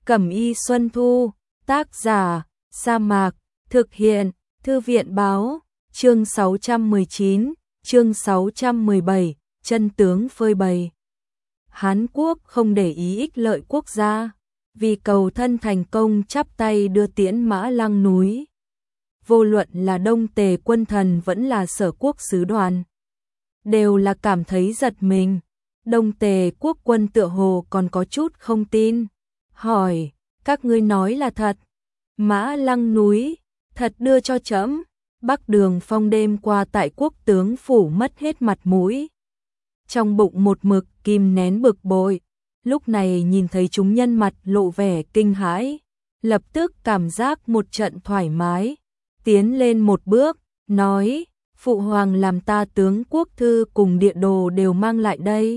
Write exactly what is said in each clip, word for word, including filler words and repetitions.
Cẩm y Xuân Thu, tác giả, Sa Mạc, thực hiện, Thư viện báo, chương sáu trăm mười chín, chương sáu trăm mười bảy, chân tướng phơi bày. Hán Quốc không để ý ích lợi quốc gia, vì cầu thân thành công chắp tay đưa tiễn Mã Lăng núi. Vô luận là Đông Tề quân thần vẫn là Sở Quốc sứ đoàn, đều là cảm thấy giật mình. Đông Tề quốc quân tựa hồ còn có chút không tin, hỏi, các ngươi nói là thật? Mã Lăng núi, thật đưa cho trẫm. Bắc Đường Phong đêm qua tại quốc tướng phủ mất hết mặt mũi. Trong bụng một mực kìm nén bực bội, lúc này nhìn thấy chúng nhân mặt lộ vẻ kinh hãi, lập tức cảm giác một trận thoải mái, tiến lên một bước, nói, Phụ Hoàng làm ta tướng quốc thư cùng địa đồ đều mang lại đây.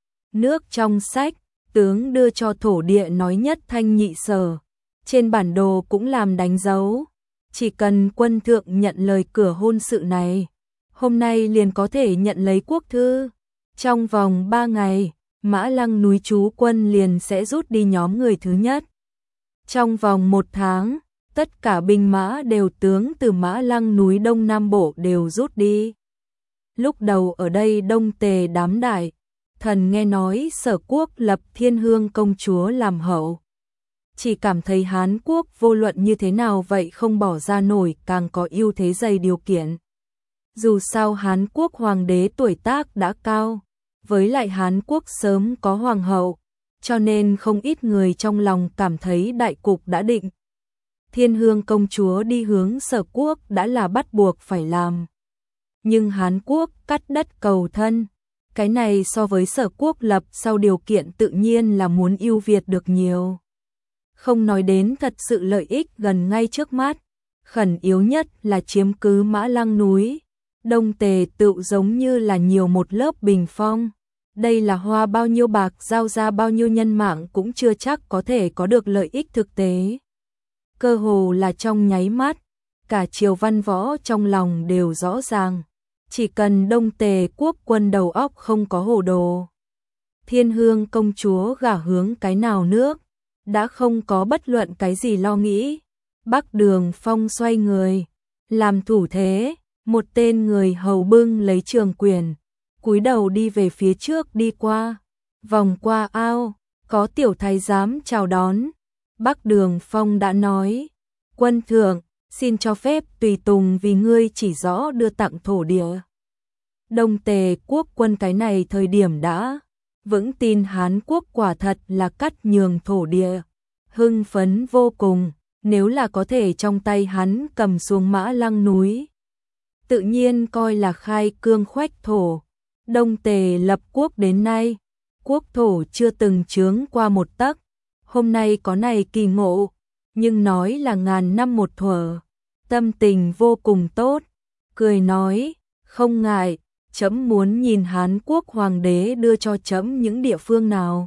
Nước trong sách, tướng đưa cho thổ địa nói nhất thanh nhị sở, trên bản đồ cũng làm đánh dấu. Chỉ cần quân thượng nhận lời cửa hôn sự này, hôm nay liền có thể nhận lấy quốc thư. Trong vòng ba ngày, Mã Lăng núi trú quân liền sẽ rút đi nhóm người thứ nhất. Trong vòng một tháng, tất cả binh mã đều tướng từ Mã Lăng núi Đông Nam Bộ đều rút đi. Lúc đầu ở đây Đông Tề đám đại thần nghe nói Sở Quốc lập Thiên Hương công chúa làm hậu, chỉ cảm thấy Hán Quốc vô luận như thế nào vậy không bỏ ra nổi, càng có ưu thế dày điều kiện. Dù sao Hán Quốc hoàng đế tuổi tác đã cao, với lại Hán Quốc sớm có hoàng hậu, cho nên không ít người trong lòng cảm thấy đại cục đã định. Thiên Hương công chúa đi hướng Sở Quốc đã là bắt buộc phải làm. Nhưng Hán Quốc cắt đất cầu thân, cái này so với Sở Quốc lập sau điều kiện tự nhiên là muốn ưu việt được nhiều. Không nói đến thật sự lợi ích gần ngay trước mắt, khẩn yếu nhất là chiếm cứ Mã Lăng núi. Đông Tề tự giống như là nhiều một lớp bình phong, đây là hoa bao nhiêu bạc giao ra bao nhiêu nhân mạng cũng chưa chắc có thể có được lợi ích thực tế. Cơ hồ là trong nháy mắt, cả triều văn võ trong lòng đều rõ ràng, chỉ cần Đông Tề quốc quân đầu óc không có hồ đồ, Thiên Hương công chúa gả hướng cái nào nước, đã không có bất luận cái gì lo nghĩ. Bắc Đường Phong xoay người, làm thủ thế, một tên người hầu bưng lấy trường quyền, cúi đầu đi về phía trước đi qua, vòng qua ao, có tiểu thái giám chào đón. Bắc Đường Phong đã nói, quân thượng, xin cho phép tùy tùng vì ngươi chỉ rõ đưa tặng thổ địa. Đông Tề quốc quân cái này thời điểm đã vững tin Hán Quốc quả thật là cắt nhường thổ địa, hưng phấn vô cùng, nếu là có thể trong tay hắn cầm xuống Mã Lăng núi, tự nhiên coi là khai cương khoách thổ. Đông Tề lập quốc đến nay, quốc thổ chưa từng chướng qua một tấc, hôm nay có này kỳ ngộ, nhưng nói là ngàn năm một thuở, tâm tình vô cùng tốt, cười nói, không ngại, trẫm muốn nhìn Hán Quốc hoàng đế đưa cho trẫm những địa phương nào.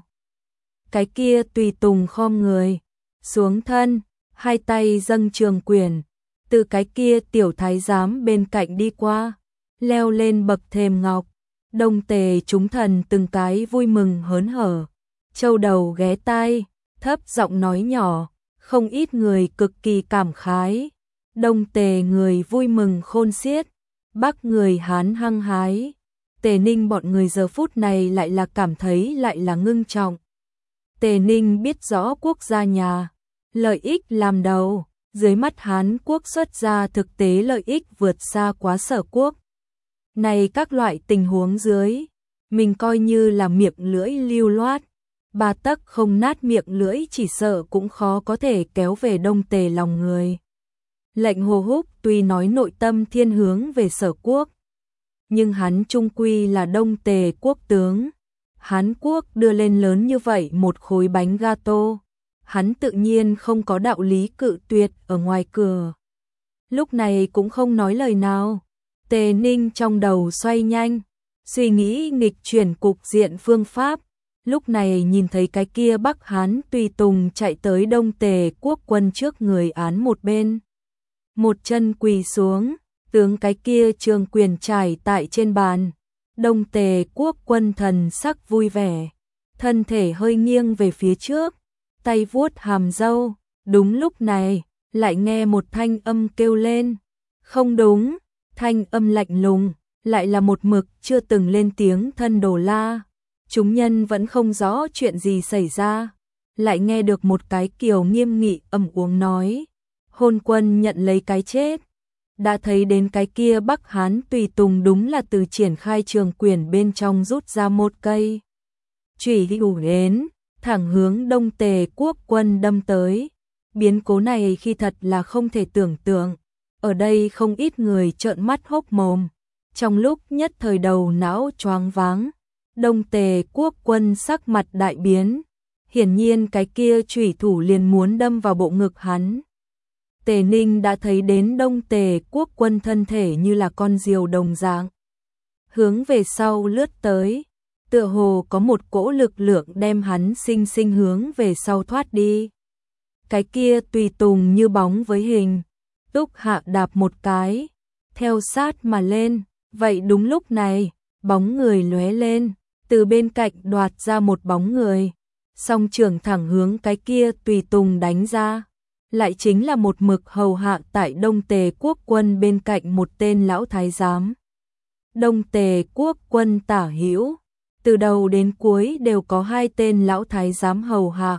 Cái kia tùy tùng khom người, xuống thân, hai tay dâng trường quyền, từ cái kia tiểu thái giám bên cạnh đi qua, leo lên bậc thềm ngọc. Đông Tề chúng thần từng cái vui mừng hớn hở, châu đầu ghé tai, thấp giọng nói nhỏ, không ít người cực kỳ cảm khái. Đông Tề người vui mừng khôn xiết, Bắc người Hán hăng hái. Tề Ninh bọn người giờ phút này lại là cảm thấy lại là ngưng trọng. Tề Ninh biết rõ quốc gia nhà, lợi ích làm đầu, dưới mắt Hán Quốc xuất ra thực tế lợi ích vượt xa quá Sở Quốc. Này các loại tình huống dưới, mình coi như là miệng lưỡi lưu loát, ba tấc không nát miệng lưỡi chỉ sợ cũng khó có thể kéo về Đông Tề lòng người. Lệnh Hồ Húc tuy nói nội tâm thiên hướng về Sở Quốc, nhưng hắn trung quy là Đông Tề quốc tướng. Hán Quốc đưa lên lớn như vậy một khối bánh gato, hắn tự nhiên không có đạo lý cự tuyệt ở ngoài cửa. Lúc này cũng không nói lời nào. Tề Ninh trong đầu xoay nhanh, suy nghĩ nghịch chuyển cục diện phương pháp, lúc này nhìn thấy cái kia Bắc Hán tùy tùng chạy tới Đông Tề quốc quân trước người án một bên. Một chân quỳ xuống, tướng cái kia trường quyền trải tại trên bàn. Đông Tề quốc quân thần sắc vui vẻ, thân thể hơi nghiêng về phía trước, tay vuốt hàm râu. Đúng lúc này, lại nghe một thanh âm kêu lên. Không đúng, thanh âm lạnh lùng, lại là một mực chưa từng lên tiếng Thân Đồ La. Chúng nhân vẫn không rõ chuyện gì xảy ra, lại nghe được một cái kiều nghiêm nghị ầm uống nói. Hôn Quân nhận lấy cái chết. Đã thấy đến cái kia Bắc Hán tùy tùng đúng là từ triển khai trường quyền bên trong rút ra một cây chủy hữu đến, thẳng hướng Đông Tề Quốc Quân đâm tới. Biến cố này khi thật là không thể tưởng tượng, ở đây không ít người trợn mắt hốc mồm, trong lúc nhất thời đầu não choáng váng. Đông Tề Quốc Quân sắc mặt đại biến, hiển nhiên cái kia chủy thủ liền muốn đâm vào bộ ngực hắn. Tề Ninh đã thấy đến Đông Tề Quốc Quân thân thể như là con diều đồng dạng, hướng về sau lướt tới, tựa hồ có một cỗ lực lượng đem hắn sinh sinh hướng về sau thoát đi. Cái kia tùy tùng như bóng với hình, Túc Hạ đạp một cái, theo sát mà lên. Vậy đúng lúc này, bóng người lóe lên, từ bên cạnh đoạt ra một bóng người, song trường thẳng hướng cái kia tùy tùng đánh ra. Lại chính là một mực hầu hạ tại Đông Tề Quốc Quân bên cạnh một tên lão thái giám. Đông Tề Quốc Quân tả hữu, từ đầu đến cuối đều có hai tên lão thái giám hầu hạ.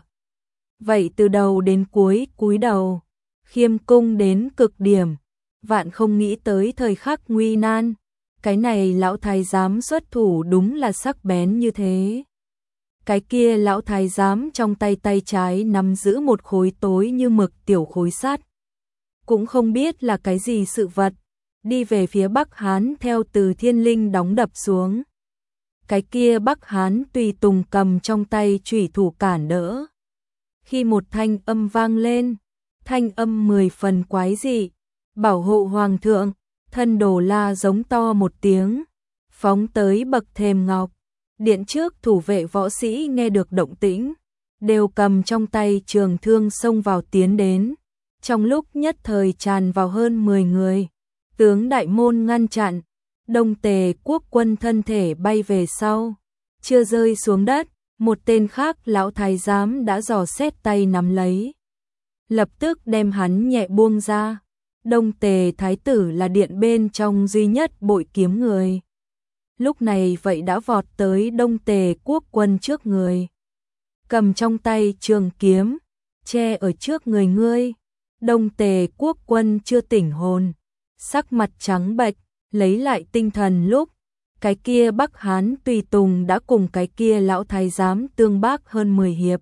Vậy từ đầu đến cuối cúi đầu, khiêm cung đến cực điểm, vạn không nghĩ tới thời khắc nguy nan, cái này lão thái giám xuất thủ đúng là sắc bén như thế. Cái kia lão thái giám trong tay tay trái nắm giữ một khối tối như mực tiểu khối sắt, cũng không biết là cái gì sự vật, đi về phía Bắc Hán theo từ thiên linh đóng đập xuống. Cái kia Bắc Hán tùy tùng cầm trong tay chủy thủ cản đỡ. Khi một thanh âm vang lên, thanh âm mười phần quái dị, bảo hộ hoàng thượng. Thân Đồ La giống to một tiếng, phóng tới bậc thềm ngọc. Điện trước thủ vệ võ sĩ nghe được động tĩnh, đều cầm trong tay trường thương xông vào tiến đến. Trong lúc nhất thời tràn vào hơn mười người, tướng đại môn ngăn chặn. Đông Tề Quốc Quân thân thể bay về sau, chưa rơi xuống đất, một tên khác lão thái giám đã dò xét tay nắm lấy, lập tức đem hắn nhẹ buông ra. Đông Tề thái tử là điện bên trong duy nhất bội kiếm người, lúc này vậy đã vọt tới Đông Tề Quốc Quân trước người, cầm trong tay trường kiếm, che ở trước người ngươi. Đông Tề Quốc Quân chưa tỉnh hồn, sắc mặt trắng bệch, lấy lại tinh thần lúc, cái kia Bắc Hán tùy tùng đã cùng cái kia lão thái giám tương bác hơn mười hiệp.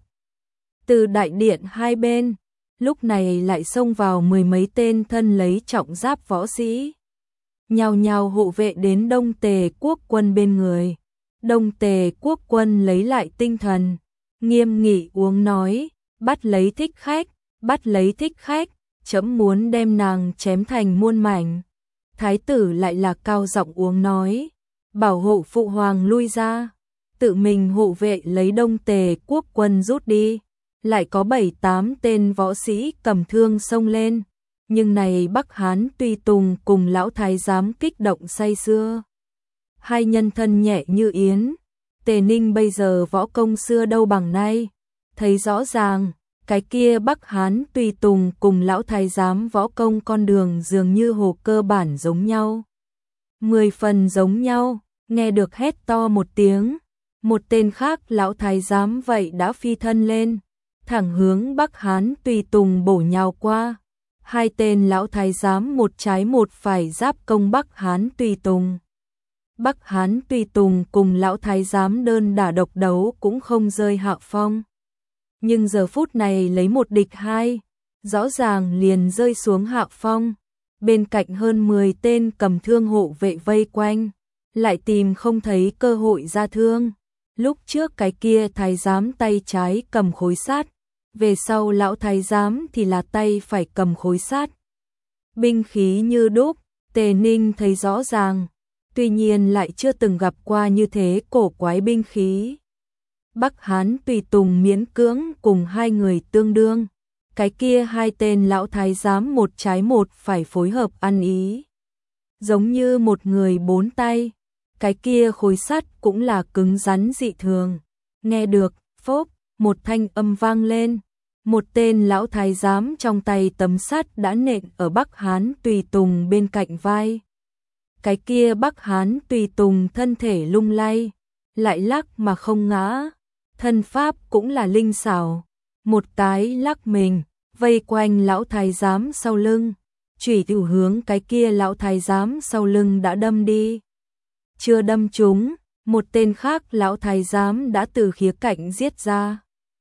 Từ đại điện hai bên, lúc này lại xông vào mười mấy tên thân lấy trọng giáp võ sĩ, nhào nhào hộ vệ đến Đông Tề Quốc Quân bên người. Đông Tề Quốc Quân lấy lại tinh thần, nghiêm nghị uống nói, bắt lấy thích khách, bắt lấy thích khách, chấm muốn đem nàng chém thành muôn mảnh. Thái tử lại là cao giọng uống nói, bảo hộ phụ hoàng lui ra, tự mình hộ vệ lấy Đông Tề Quốc Quân rút đi. Lại có bảy tám tên võ sĩ cầm thương xông lên, nhưng này Bắc Hán tùy tùng cùng lão thái giám kích động say sưa. Hai nhân thân nhẹ như yến, Tề Ninh bây giờ võ công xưa đâu bằng nay, thấy rõ ràng, cái kia Bắc Hán tùy tùng cùng lão thái giám võ công con đường dường như hồ cơ bản giống nhau. Mười phần giống nhau, nghe được hét to một tiếng, một tên khác lão thái giám vậy đã phi thân lên, thẳng hướng Bắc Hán tùy tùng bổ nhào qua. Hai tên lão thái giám một trái một phải giáp công Bắc Hán tùy tùng. Bắc Hán tùy tùng cùng lão thái giám đơn đả độc đấu cũng không rơi hạ phong. Nhưng giờ phút này lấy một địch hai, rõ ràng liền rơi xuống hạ phong. Bên cạnh hơn mười tên cầm thương hộ vệ vây quanh, lại tìm không thấy cơ hội ra thương. Lúc trước cái kia thái giám tay trái cầm khối sắt, về sau lão thái giám thì là tay phải cầm khối sắt. Binh khí như đúc, Tề Ninh thấy rõ ràng, tuy nhiên lại chưa từng gặp qua như thế cổ quái binh khí. Bắc Hán tùy tùng miễn cưỡng cùng hai người tương đương, cái kia hai tên lão thái giám một trái một phải phối hợp ăn ý, giống như một người bốn tay. Cái kia khối sắt cũng là cứng rắn dị thường. Nghe được, phốp, một thanh âm vang lên, Một tên lão thái giám trong tay tấm sắt đã nện ở Bắc Hán Tùy Tùng bên cạnh vai. Cái kia Bắc Hán Tùy Tùng thân thể lung lay, lại lắc mà không ngã, thân pháp cũng là linh xảo, một cái lắc mình, vây quanh lão thái giám sau lưng, chủy thủ hướng cái kia lão thái giám sau lưng đã đâm đi. Chưa đâm trúng, một tên khác lão thái giám đã từ khía cạnh giết ra.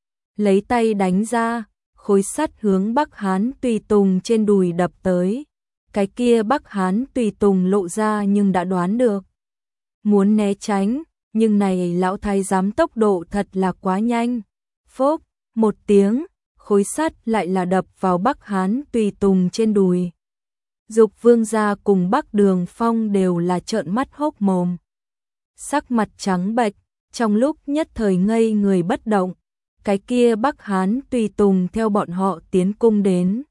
Lấy tay đánh ra, khối sắt hướng Bắc Hán Tùy Tùng trên đùi đập tới. Cái kia Bắc Hán Tùy Tùng lộ ra nhưng đã đoán được. Muốn né tránh, nhưng này lão thái giám tốc độ thật là quá nhanh. Phốc, một tiếng, khối sắt lại là đập vào Bắc Hán Tùy Tùng trên đùi. Dục Vương gia cùng Bắc Đường Phong đều là trợn mắt hốc mồm. Sắc mặt trắng bệch, trong lúc nhất thời ngây người bất động. Cái kia Bắc Hán Tùy Tùng theo bọn họ tiến cung đến.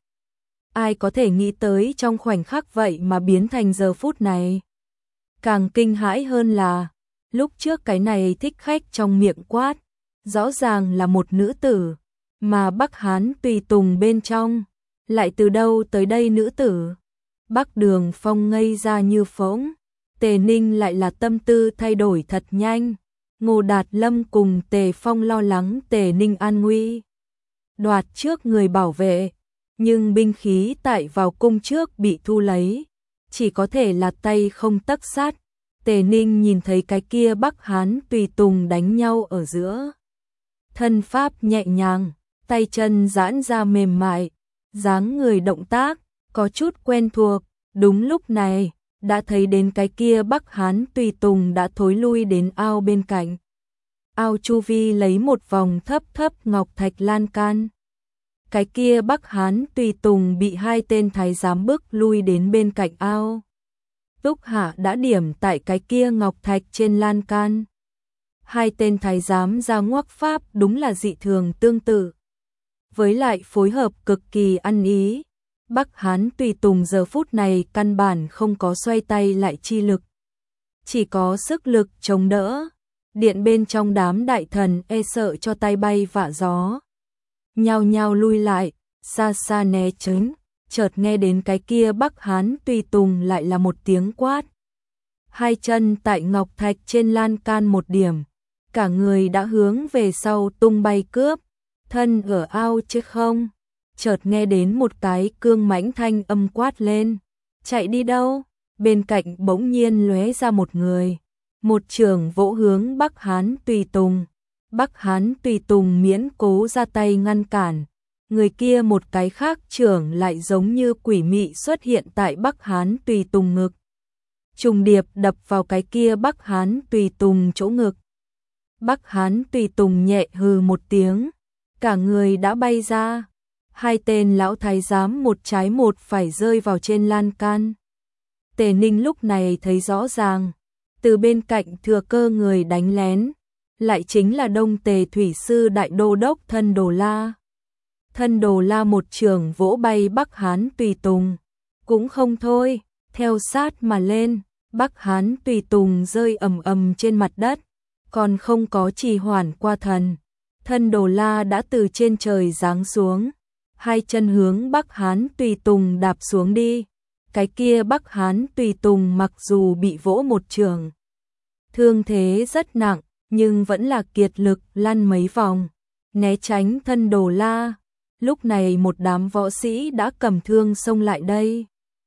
Ai có thể nghĩ tới trong khoảnh khắc vậy mà biến thành giờ phút này. Càng kinh hãi hơn là, lúc trước cái này thích khách trong miệng quát, rõ ràng là một nữ tử, mà Bắc Hán Tùy Tùng bên trong, lại từ đâu tới đây nữ tử. Bắc Đường Phong ngây ra như phỗng, Tề Ninh lại là tâm tư thay đổi thật nhanh. Ngô Đạt Lâm cùng Tề Phong lo lắng Tề Ninh an nguy, đoạt trước người bảo vệ, nhưng binh khí tại vào cung trước bị thu lấy, chỉ có thể là tay không tấc sát. Tề Ninh nhìn thấy cái kia Bắc Hán Tùy Tùng đánh nhau ở giữa, thân pháp nhẹ nhàng, tay chân giãn ra mềm mại, dáng người động tác có chút quen thuộc. Đúng lúc này, đã thấy đến cái kia Bắc Hán Tùy Tùng đã thối lui đến ao bên cạnh. Ao chu vi lấy một vòng thấp thấp ngọc thạch lan can. Cái kia Bắc Hán Tùy Tùng bị hai tên thái giám bức lui đến bên cạnh ao. Túc Hạ đã điểm tại cái kia ngọc thạch trên lan can. Hai tên thái giám ra ngoắc pháp đúng là dị thường tương tự, với lại phối hợp cực kỳ ăn ý. Bắc Hán Tùy Tùng giờ phút này căn bản không có xoay tay lại chi lực, chỉ có sức lực chống đỡ. Điện bên trong đám đại thần e sợ cho tay bay vạ gió, nhao nhao lui lại, xa xa né tránh. Chợt nghe đến cái kia Bắc Hán Tùy Tùng lại là một tiếng quát. Hai chân tại ngọc thạch trên lan can một điểm, cả người đã hướng về sau tung bay cướp, thân ở ao chứ không. Chợt nghe đến một cái cương mãnh thanh âm quát lên, chạy đi đâu? Bên cạnh bỗng nhiên lóe ra một người, một chưởng vỗ hướng Bắc Hán Tùy Tùng. Bắc Hán Tùy Tùng miễn cố ra tay ngăn cản, người kia một cái khác chưởng lại giống như quỷ mị xuất hiện tại Bắc Hán Tùy Tùng ngực, trùng điệp đập vào cái kia Bắc Hán Tùy Tùng chỗ ngực. Bắc Hán Tùy Tùng nhẹ hừ một tiếng, cả người đã bay ra. Hai tên lão thái giám một trái một phải rơi vào trên lan can. Tề Ninh lúc này thấy rõ ràng, từ bên cạnh thừa cơ người đánh lén, lại chính là Đông Tề Thủy Sư Đại Đô Đốc Thân Đồ La. Thân Đồ La một trường vỗ bay Bắc Hán Tùy Tùng, cũng không thôi, theo sát mà lên. Bắc Hán Tùy Tùng rơi ầm ầm trên mặt đất, còn không có trì hoãn qua thần, Thân Đồ La đã từ trên trời giáng xuống, hai chân hướng Bắc Hán Tùy Tùng đạp xuống đi. Cái kia Bắc Hán Tùy Tùng mặc dù bị vỗ một trường, thương thế rất nặng, nhưng vẫn là kiệt lực lăn mấy vòng, né tránh Thân Đồ La. Lúc này một đám võ sĩ đã cầm thương xông lại đây.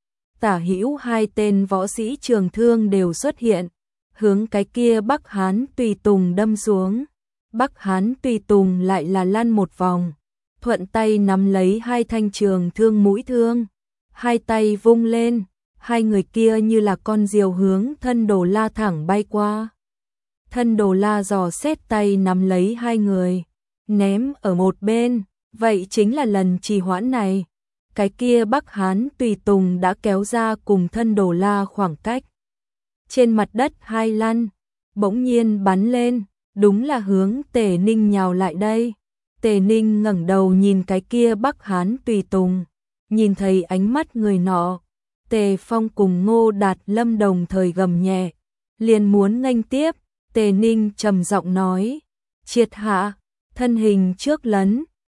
Tả hữu hai tên võ sĩ trường thương đều xuất hiện, hướng cái kia Bắc Hán Tùy Tùng đâm xuống. Bắc Hán Tùy Tùng lại là lăn một vòng, thuận tay nắm lấy hai thanh trường thương mũi thương, hai tay vung lên, hai người kia như là con diều hướng Thân Đồ La thẳng bay qua. Thân Đồ La dò xét tay nắm lấy hai người, ném ở một bên, vậy chính là lần trì hoãn này. Cái kia Bắc Hán Tùy Tùng đã kéo ra cùng Thân Đồ La khoảng cách. Trên mặt đất hai lăn, bỗng nhiên bắn lên, đúng là hướng Tề Ninh nhào lại đây. Tề Ninh ngẩng đầu nhìn cái kia Bắc Hán Tùy Tùng, nhìn thấy ánh mắt người nọ. Tề Phong cùng Ngô Đạt Lâm đồng thời gầm nhẹ, liền muốn nghênh tiếp. Tề Ninh trầm giọng nói, triệt hạ, thân hình trước lấn,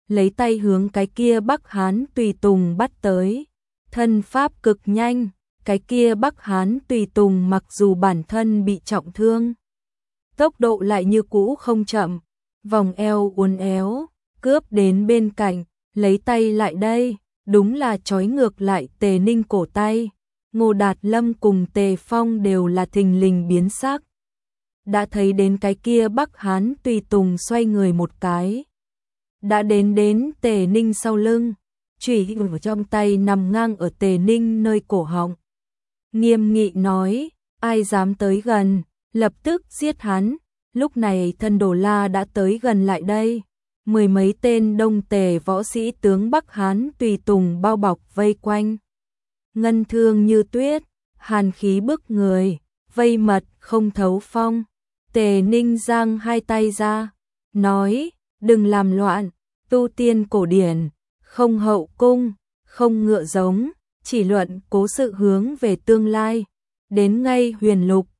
lấy tay hướng cái kia Bắc Hán tùy tùng bắt tới. Thân pháp cực nhanh, cái kia Bắc Hán tùy tùng mặc dù bản thân bị trọng thương, tốc độ lại như cũ không chậm, vòng eo uốn éo, cướp đến bên cạnh, lấy tay lại đây, đúng là trói ngược lại Tề Ninh cổ tay. Ngô Đạt Lâm cùng Tề Phong đều là thình lình biến sắc. Đã thấy đến cái kia Bắc Hán tùy tùng xoay người một cái, đã đến đến Tề Ninh sau lưng, chủy ở trong tay nằm ngang ở Tề Ninh nơi cổ họng. Nghiêm nghị nói, ai dám tới gần, lập tức giết hắn. Lúc này thân Đồ La đã tới gần lại đây, mười mấy tên Đông Tề võ sĩ tướng Bắc Hán tùy tùng bao bọc vây quanh. Ngân thương như tuyết, hàn khí bức người, vây mật không thấu phong. Tề Ninh giang hai tay ra, nói, đừng làm loạn, tu tiên cổ điển, không hậu cung, không ngựa giống, chỉ luận cố sự hướng về tương lai. Đến ngay huyền lục,